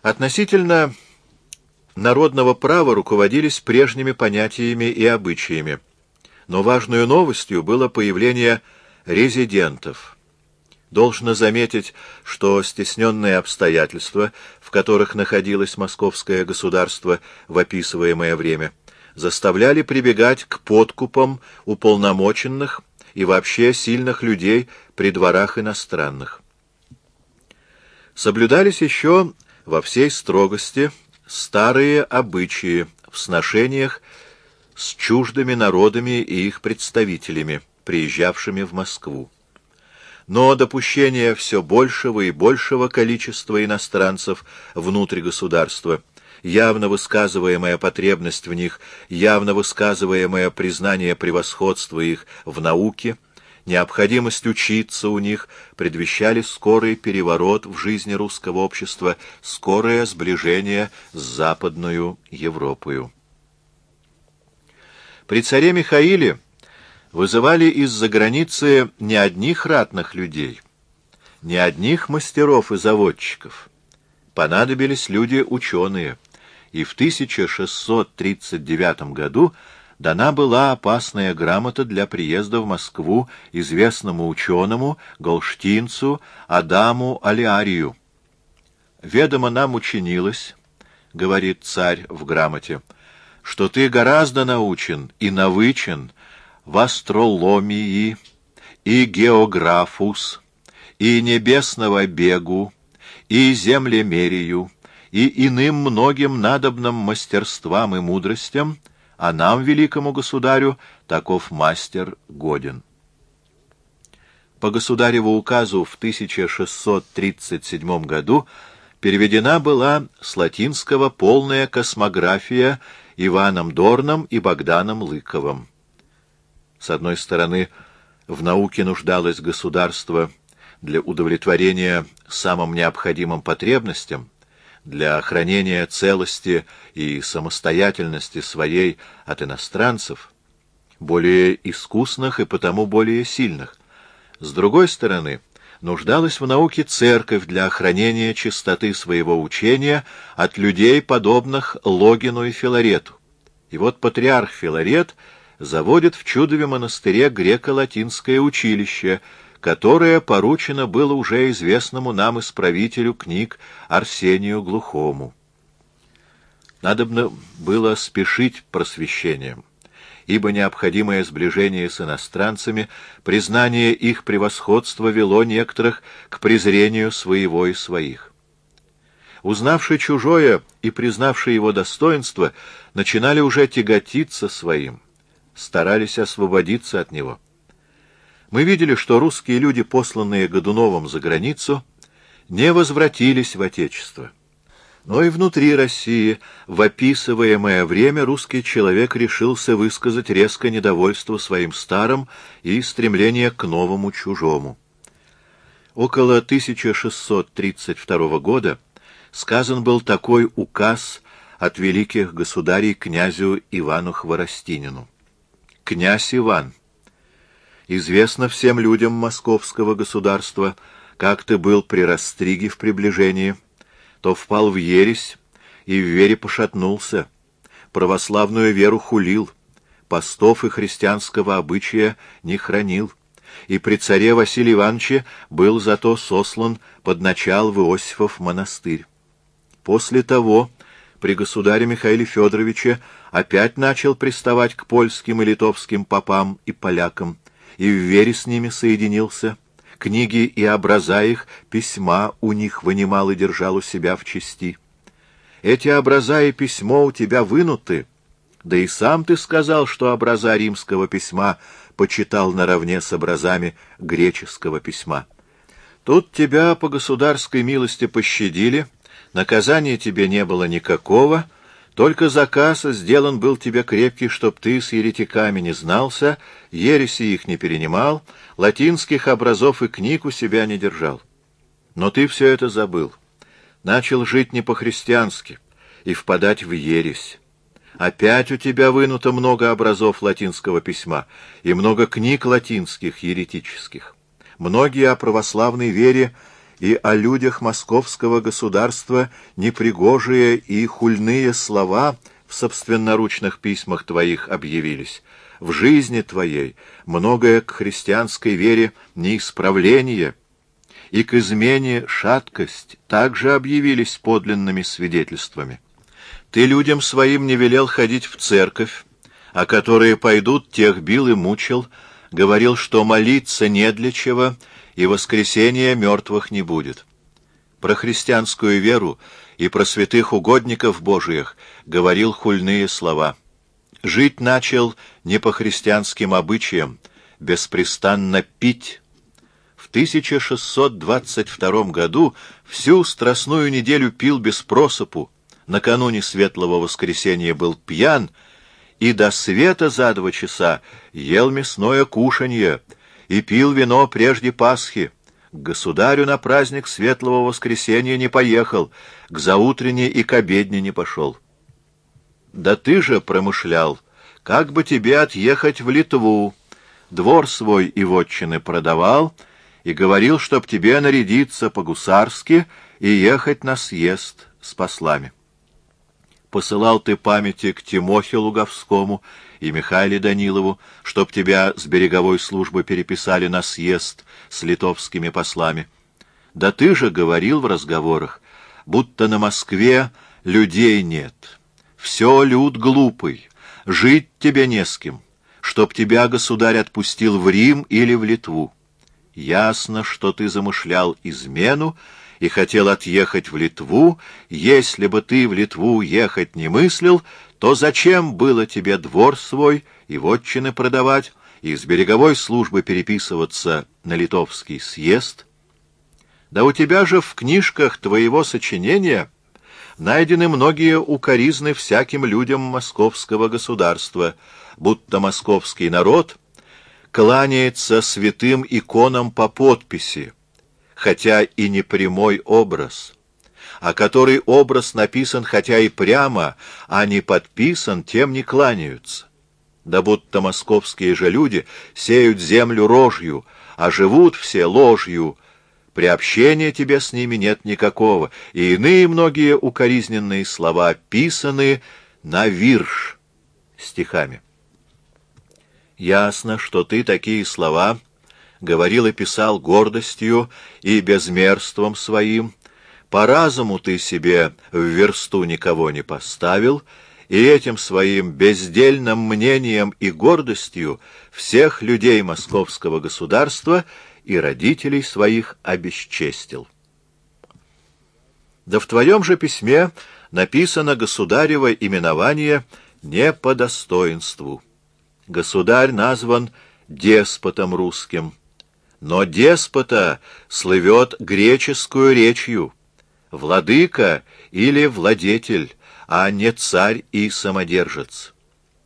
Относительно народного права руководились прежними понятиями и обычаями, но важной новостью было появление резидентов. Должно заметить, что стесненные обстоятельства, в которых находилось московское государство в описываемое время, заставляли прибегать к подкупам уполномоченных и вообще сильных людей при дворах иностранных. Соблюдались еще во всей строгости старые обычаи в сношениях с чуждыми народами и их представителями, приезжавшими в Москву. Но допущение все большего и большего количества иностранцев внутрь государства, явно высказываемая потребность в них, явно высказываемое признание превосходства их в науке, необходимость учиться у них предвещали скорый переворот в жизни русского общества, скорое сближение с Западную Европою. При царе Михаиле вызывали из-за границы не одних ратных людей, не одних мастеров и заводчиков. Понадобились люди ученые, и в 1639 году дана была опасная грамота для приезда в Москву известному ученому, галштинцу Адаму Алиарию. «Ведомо нам учинилось, — говорит царь в грамоте, — что ты гораздо научен и навычен в астрологии и географус, и небесного бегу, и землемерию, и иным многим надобным мастерствам и мудростям, а нам, великому государю, таков мастер годен». По государеву указу в 1637 году переведена была с латинского полная космография Иваном Дорном и Богданом Лыковым. С одной стороны, в науке нуждалось государство для удовлетворения самым необходимым потребностям, для охранения целости и самостоятельности своей от иностранцев, более искусных и потому более сильных. С другой стороны, нуждалась в науке церковь для охранения чистоты своего учения от людей, подобных Логину и Филарету. И вот патриарх Филарет заводит в Чудове монастыре греко-латинское училище, которое поручено было уже известному нам исправителю книг Арсению Глухому. Надобно было спешить просвещением, ибо необходимое сближение с иностранцами, признание их превосходства вело некоторых к презрению своего и своих. Узнавши чужое и признавши его достоинство, начинали уже тяготиться своим, старались освободиться от него. Мы видели, что русские люди, посланные Годуновым за границу, не возвратились в Отечество. Но и внутри России в описываемое время русский человек решился высказать резкое недовольство своим старым и стремление к новому чужому. Около 1632 года сказан был такой указ от великих государей князю Ивану Хворостинину. «Князь Иван, известно всем людям московского государства, как ты был при Растриге в приближении, то впал в ересь и в вере пошатнулся, православную веру хулил, постов и христианского обычая не хранил, и при царе Василии Ивановиче был зато сослан под начал в Иосифов монастырь. После того при государе Михаиле Федоровиче опять начал приставать к польским и литовским попам и полякам, и в вере с ними соединился. Книги и образа их, письма у них вынимал и держал у себя в чести. Эти образа и письмо у тебя вынуты, да и сам ты сказал, что образа римского письма почитал наравне с образами греческого письма. Тут тебя по государской милости пощадили, наказания тебе не было никакого, только заказ сделан был тебе крепкий, чтоб ты с еретиками не знался, ереси их не перенимал, латинских образов и книг у себя не держал. Но ты все это забыл, начал жить не по-христиански и впадать в ересь. Опять у тебя вынуто много образов латинского письма и много книг латинских, еретических. Многие о православной вере и о людях московского государства непригожие и хульные слова в собственноручных письмах твоих объявились. В жизни твоей многое к христианской вере неисправление, и к измене шаткость также объявились подлинными свидетельствами. Ты людям своим не велел ходить в церковь, а которые пойдут, тех бил и мучил, говорил, что молиться не для чего, и воскресения мертвых не будет. Про христианскую веру и про святых угодников Божиих говорил хульные слова. Жить начал не по христианским обычаям, беспрестанно пить. В 1622 году всю страстную неделю пил без просыпу, накануне Светлого Воскресения был пьян, и до света за 2 часа ел мясное кушанье и пил вино прежде Пасхи. К государю на праздник Светлого Воскресения не поехал, к заутренне и к обедне не пошел. Да ты же промышлял, как бы тебе отъехать в Литву, двор свой и вотчины продавал, и говорил, чтоб тебе нарядиться по-гусарски и ехать на съезд с послами. Посылал ты памяти к Тимохе Луговскому и Михаилу Данилову, чтоб тебя с береговой службы переписали на съезд с литовскими послами. Да ты же говорил в разговорах, будто на Москве людей нет. Все люд глупый, жить тебе не с кем, чтоб тебя государь отпустил в Рим или в Литву. Ясно, что ты замышлял измену и хотел отъехать в Литву. Если бы ты в Литву ехать не мыслил, то зачем было тебе двор свой и вотчины продавать, и с береговой службы переписываться на литовский съезд? Да у тебя же в книжках твоего сочинения найдены многие укоризны всяким людям московского государства, будто московский народ кланяется святым иконам по подписи, хотя и не прямой образ, а который образ написан хотя и прямо, а не подписан, тем не кланяются. Да будто московские же люди сеют землю рожью, а живут все ложью. Приобщения тебе с ними нет никакого, и иные многие укоризненные слова писаны на вирш стихами. Ясно, что ты такие слова говорил и писал гордостью и безмерством своим, по разуму ты себе в версту никого не поставил, и этим своим бездельным мнением и гордостью всех людей московского государства и родителей своих обесчестил. Да в твоем же письме написано государево именование не по достоинству. Государь назван деспотом русским, но деспота слывет греческую речью, владыка или владетель, а не царь и самодержец.